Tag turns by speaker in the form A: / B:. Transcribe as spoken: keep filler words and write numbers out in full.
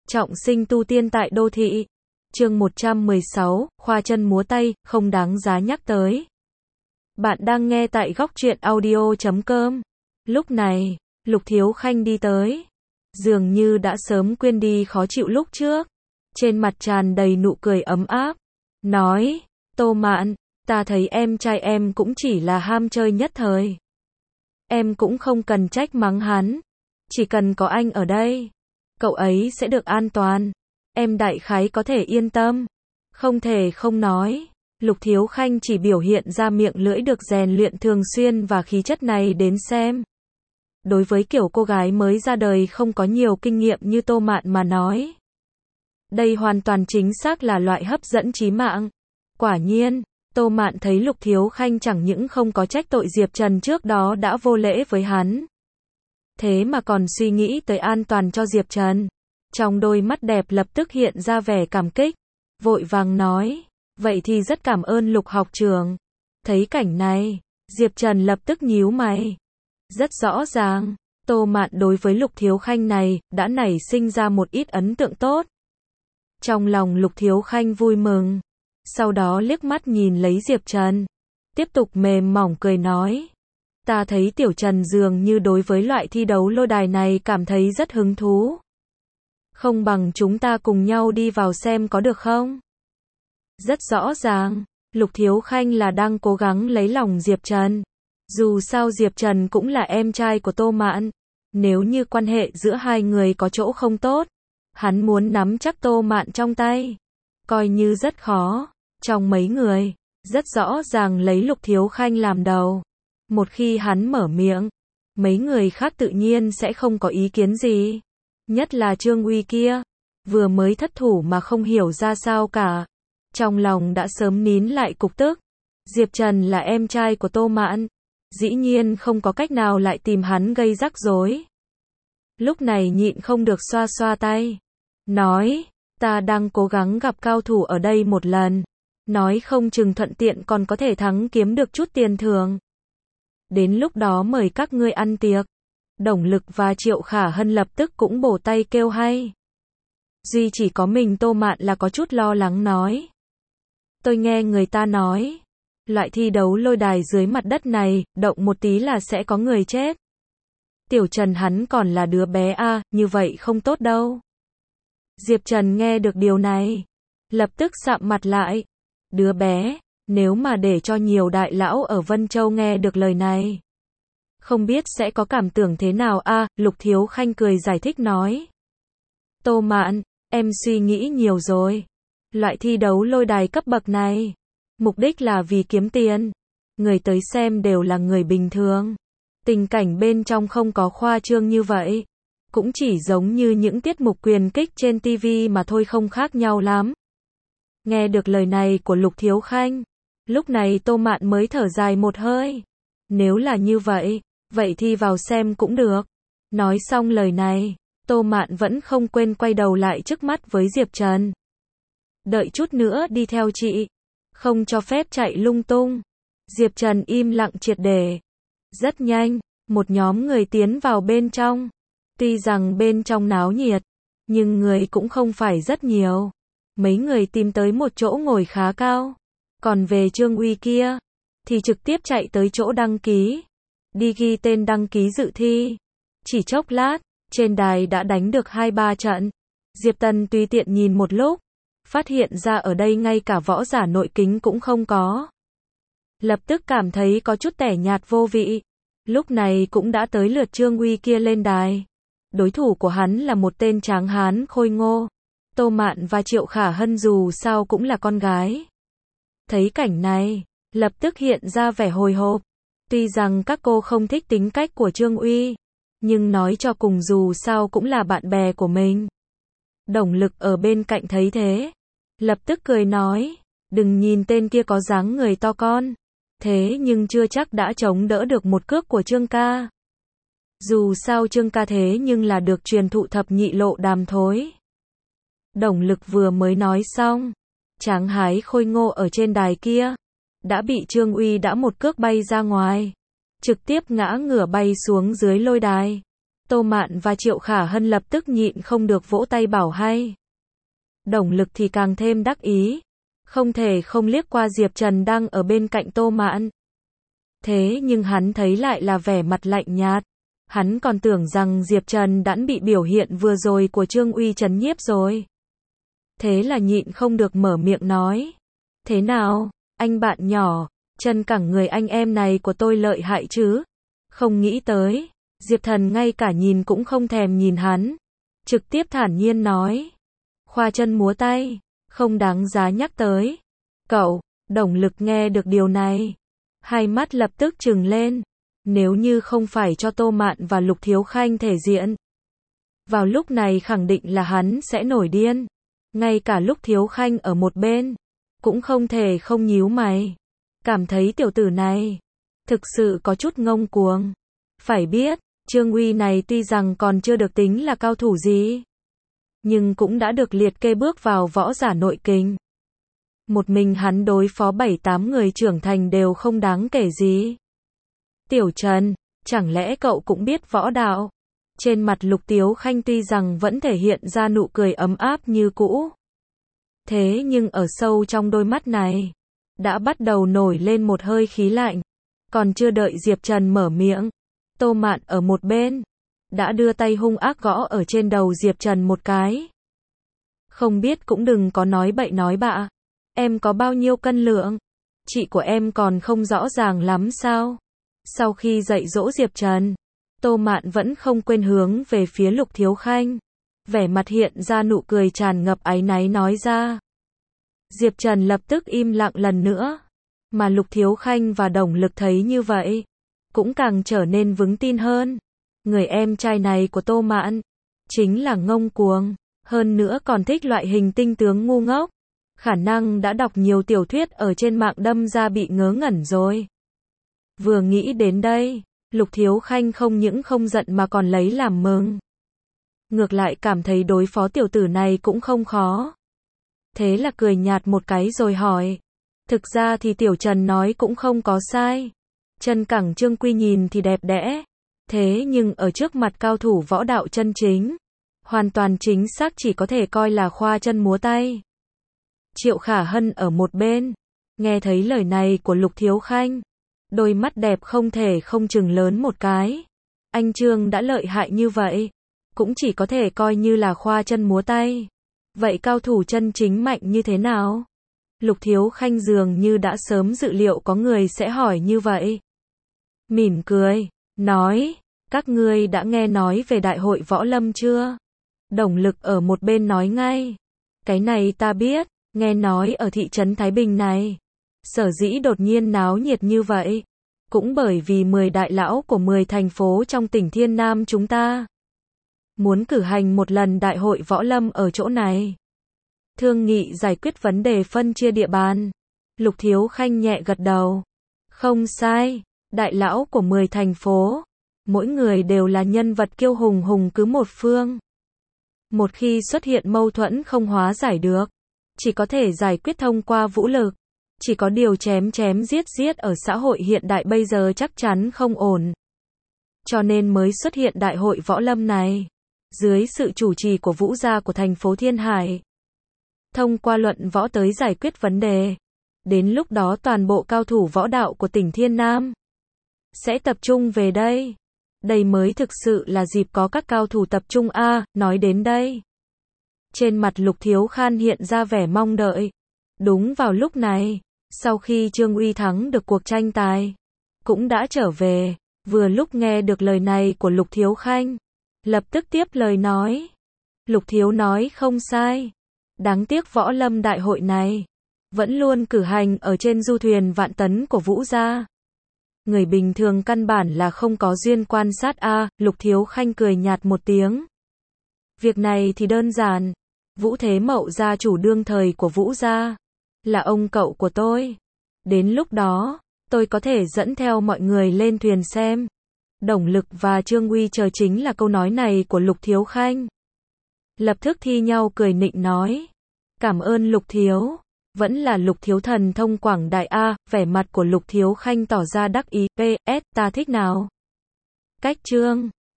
A: Trọng sinh tu tiên tại đô thị. Chương một trăm mười sáu, khoa chân múa tay, không đáng giá nhắc tới. Bạn đang nghe tại góc truyện audio chấm com. Lúc này, Lục Thiếu Khanh đi tới. Dường như đã sớm quên đi khó chịu lúc trước. Trên mặt tràn đầy nụ cười ấm áp. Nói, Tô Mạn, ta thấy em trai em cũng chỉ là ham chơi nhất thời. Em cũng không cần trách mắng hắn. Chỉ cần có anh ở đây, cậu ấy sẽ được an toàn. Em đại khái có thể yên tâm. Không thể không nói, Lục Thiếu Khanh chỉ biểu hiện ra miệng lưỡi được rèn luyện thường xuyên và khí chất này đến xem. Đối với kiểu cô gái mới ra đời không có nhiều kinh nghiệm như Tô Mạn mà nói, đây hoàn toàn chính xác là loại hấp dẫn chí mạng. Quả nhiên, Tô Mạn thấy Lục Thiếu Khanh chẳng những không có trách tội Diệp Trần trước đó đã vô lễ với hắn, thế mà còn suy nghĩ tới an toàn cho Diệp Trần. Trong đôi mắt đẹp lập tức hiện ra vẻ cảm kích, vội vàng nói, vậy thì rất cảm ơn Lục học trưởng. Thấy cảnh này, Diệp Trần lập tức nhíu mày. Rất rõ ràng, Tô Mạn đối với Lục Thiếu Khanh này, đã nảy sinh ra một ít ấn tượng tốt. Trong lòng Lục Thiếu Khanh vui mừng, sau đó liếc mắt nhìn lấy Diệp Trần, tiếp tục mềm mỏng cười nói, ta thấy Tiểu Trần dường như đối với loại thi đấu lôi đài này cảm thấy rất hứng thú. Không bằng chúng ta cùng nhau đi vào xem có được không? Rất rõ ràng, Lục Thiếu Khanh là đang cố gắng lấy lòng Diệp Trần. Dù sao Diệp Trần cũng là em trai của Tô Mạn. Nếu như quan hệ giữa hai người có chỗ không tốt, hắn muốn nắm chắc Tô Mạn trong tay, coi như rất khó. Trong mấy người, rất rõ ràng lấy Lục Thiếu Khanh làm đầu. Một khi hắn mở miệng, mấy người khác tự nhiên sẽ không có ý kiến gì. Nhất là Trương Uy kia, vừa mới thất thủ mà không hiểu ra sao cả. Trong lòng đã sớm nín lại cục tức. Diệp Trần là em trai của Tô Mạn, dĩ nhiên không có cách nào lại tìm hắn gây rắc rối. Lúc này nhịn không được xoa xoa tay, nói, ta đang cố gắng gặp cao thủ ở đây một lần, nói không chừng thuận tiện còn có thể thắng kiếm được chút tiền thưởng. Đến lúc đó mời các ngươi ăn tiệc. Đồng Lực và Triệu Khả Hân lập tức cũng bổ tay kêu hay. Duy chỉ có mình Tô Mạn là có chút lo lắng nói, tôi nghe người ta nói, loại thi đấu lôi đài dưới mặt đất này, động một tí là sẽ có người chết. Tiểu Trần hắn còn là đứa bé a, à, như vậy không tốt đâu. Diệp Trần nghe được điều này, lập tức sạm mặt lại. Đứa bé, nếu mà để cho nhiều đại lão ở Vân Châu nghe được lời này, không biết sẽ có cảm tưởng thế nào a, à, Lục Thiếu Khanh cười giải thích nói. Tô Mạn, em suy nghĩ nhiều rồi. Loại thi đấu lôi đài cấp bậc này, mục đích là vì kiếm tiền. Người tới xem đều là người bình thường. Tình cảnh bên trong không có khoa trương như vậy. Cũng chỉ giống như những tiết mục quyền kích trên ti vi mà thôi, không khác nhau lắm. Nghe được lời này của Lục Thiếu Khanh, lúc này Tô Mạn mới thở dài một hơi. Nếu là như vậy, vậy thì vào xem cũng được. Nói xong lời này, Tô Mạn vẫn không quên quay đầu lại trước mắt với Diệp Trần. Đợi chút nữa đi theo chị. Không cho phép chạy lung tung. Diệp Trần im lặng triệt để. Rất nhanh, một nhóm người tiến vào bên trong. Tuy rằng bên trong náo nhiệt, nhưng người cũng không phải rất nhiều. Mấy người tìm tới một chỗ ngồi khá cao. Còn về Trương Uy kia, thì trực tiếp chạy tới chỗ đăng ký. Đi ghi tên đăng ký dự thi. Chỉ chốc lát, trên đài đã đánh được hai ba trận. Diệp Tần tùy tiện nhìn một lúc, phát hiện ra ở đây ngay cả võ giả nội kính cũng không có. Lập tức cảm thấy có chút tẻ nhạt vô vị. Lúc này cũng đã tới lượt Trương Uy kia lên đài. Đối thủ của hắn là một tên tráng hán khôi ngô. Tô Mạn và Triệu Khả Hân dù sao cũng là con gái. Thấy cảnh này, lập tức hiện ra vẻ hồi hộp. Tuy rằng các cô không thích tính cách của Trương Uy, nhưng nói cho cùng dù sao cũng là bạn bè của mình. Đồng Lực ở bên cạnh thấy thế, lập tức cười nói, đừng nhìn tên kia có dáng người to con, thế nhưng chưa chắc đã chống đỡ được một cước của Trương ca. Dù sao Trương ca thế nhưng là được truyền thụ thập nhị lộ đàm thối. Đồng Lực vừa mới nói xong, tráng hái khôi ngô ở trên đài kia đã bị Trương Uy đã một cước bay ra ngoài, trực tiếp ngã ngửa bay xuống dưới lôi đài. Tô Mạn và Triệu Khả Hân lập tức nhịn không được vỗ tay bảo hay. Đồng Lực thì càng thêm đắc ý, không thể không liếc qua Diệp Trần đang ở bên cạnh Tô Mạn. Thế nhưng hắn thấy lại là vẻ mặt lạnh nhạt. Hắn còn tưởng rằng Diệp Trần đã bị biểu hiện vừa rồi của Trương Uy trấn nhiếp rồi. Thế là nhịn không được mở miệng nói. Thế nào, anh bạn nhỏ, chân cẳng người anh em này của tôi lợi hại chứ? Không nghĩ tới, Diệp Thần ngay cả nhìn cũng không thèm nhìn hắn. Trực tiếp thản nhiên nói. Khoa chân múa tay, không đáng giá nhắc tới. Cậu, Đồng Lực nghe được điều này. Hai mắt lập tức trừng lên. Nếu như không phải cho Tô Mạn và Lục Thiếu Khanh thể diện, vào lúc này khẳng định là hắn sẽ nổi điên. Ngay cả Lục Thiếu Khanh ở một bên, cũng không thể không nhíu mày. Cảm thấy tiểu tử này, thực sự có chút ngông cuồng. Phải biết, Trương Uy này tuy rằng còn chưa được tính là cao thủ gì, nhưng cũng đã được liệt kê bước vào võ giả nội kình. Một mình hắn đối phó bảy tám người trưởng thành đều không đáng kể gì. Tiểu Trần, chẳng lẽ cậu cũng biết võ đạo? Trên mặt Lục Tiếu Khanh tuy rằng vẫn thể hiện ra nụ cười ấm áp như cũ. Thế nhưng ở sâu trong đôi mắt này, đã bắt đầu nổi lên một hơi khí lạnh. Còn chưa đợi Diệp Trần mở miệng, Tô Mạn ở một bên, đã đưa tay hung ác gõ ở trên đầu Diệp Trần một cái. Không biết cũng đừng có nói bậy nói bạ. Em có bao nhiêu cân lượng? Chị của em còn không rõ ràng lắm sao? Sau khi dạy dỗ Diệp Trần, Tô Mạn vẫn không quên hướng về phía Lục Thiếu Khanh. Vẻ mặt hiện ra nụ cười tràn ngập áy náy nói ra. Diệp Trần lập tức im lặng lần nữa. Mà Lục Thiếu Khanh và Đồng Lực thấy như vậy, cũng càng trở nên vững tin hơn. Người em trai này của Tô Mạn, chính là ngông cuồng, hơn nữa còn thích loại hình tinh tướng ngu ngốc. Khả năng đã đọc nhiều tiểu thuyết ở trên mạng đâm ra bị ngớ ngẩn rồi. Vừa nghĩ đến đây, Lục Thiếu Khanh không những không giận mà còn lấy làm mừng. Ngược lại cảm thấy đối phó tiểu tử này cũng không khó. Thế là cười nhạt một cái rồi hỏi. Thực ra thì Tiểu Trần nói cũng không có sai. Chân cẳng Trương Quy nhìn thì đẹp đẽ. Thế nhưng ở trước mặt cao thủ võ đạo chân chính, hoàn toàn chính xác chỉ có thể coi là khoa chân múa tay. Triệu Khả Hân ở một bên, nghe thấy lời này của Lục Thiếu Khanh, đôi mắt đẹp không thể không chừng lớn một cái. Anh Trương đã lợi hại như vậy, cũng chỉ có thể coi như là khoa chân múa tay. Vậy cao thủ chân chính mạnh như thế nào? Lục Thiếu Khanh dường như đã sớm dự liệu có người sẽ hỏi như vậy. Mỉm cười, nói, các ngươi đã nghe nói về đại hội võ lâm chưa? Đồng Lực ở một bên nói ngay. Cái này ta biết, nghe nói ở thị trấn Thái Bình này. Sở dĩ đột nhiên náo nhiệt như vậy, cũng bởi vì mười đại lão của mười thành phố trong tỉnh Thiên Nam chúng ta muốn cử hành một lần đại hội võ lâm ở chỗ này. Thương nghị giải quyết vấn đề phân chia địa bàn. Lục Thiếu Khanh nhẹ gật đầu. Không sai, đại lão của mười thành phố, mỗi người đều là nhân vật kiêu hùng hùng cứ một phương. Một khi xuất hiện mâu thuẫn không hóa giải được, chỉ có thể giải quyết thông qua vũ lực. Chỉ có điều chém chém giết giết ở xã hội hiện đại bây giờ chắc chắn không ổn. Cho nên mới xuất hiện đại hội võ lâm này, dưới sự chủ trì của Vũ gia của thành phố Thiên Hải. Thông qua luận võ tới giải quyết vấn đề. Đến lúc đó toàn bộ cao thủ võ đạo của tỉnh Thiên Nam sẽ tập trung về đây. Đây mới thực sự là dịp có các cao thủ tập trung a. À, nói đến đây, trên mặt Lục Thiếu Khan hiện ra vẻ mong đợi. Đúng vào lúc này, sau khi Trương Uy thắng được cuộc tranh tài, cũng đã trở về, vừa lúc nghe được lời này của Lục Thiếu Khanh, lập tức tiếp lời nói. Lục Thiếu nói không sai. Đáng tiếc võ lâm đại hội này vẫn luôn cử hành ở trên du thuyền vạn tấn của Vũ gia. Người bình thường căn bản là không có duyên quan sát a. À, Lục Thiếu Khanh cười nhạt một tiếng. Việc này thì đơn giản. Vũ Thế Mậu gia chủ đương thời của Vũ gia là ông cậu của tôi. Đến lúc đó, tôi có thể dẫn theo mọi người lên thuyền xem. Đồng Lực và Trương Uy chờ chính là câu nói này của Lục Thiếu Khanh. Lập tức thi nhau cười nịnh nói. Cảm ơn Lục Thiếu. Vẫn là Lục Thiếu thần thông quảng đại a. Vẻ mặt của Lục Thiếu Khanh tỏ ra đắc ý. pê ét ta thích nào. Cách chương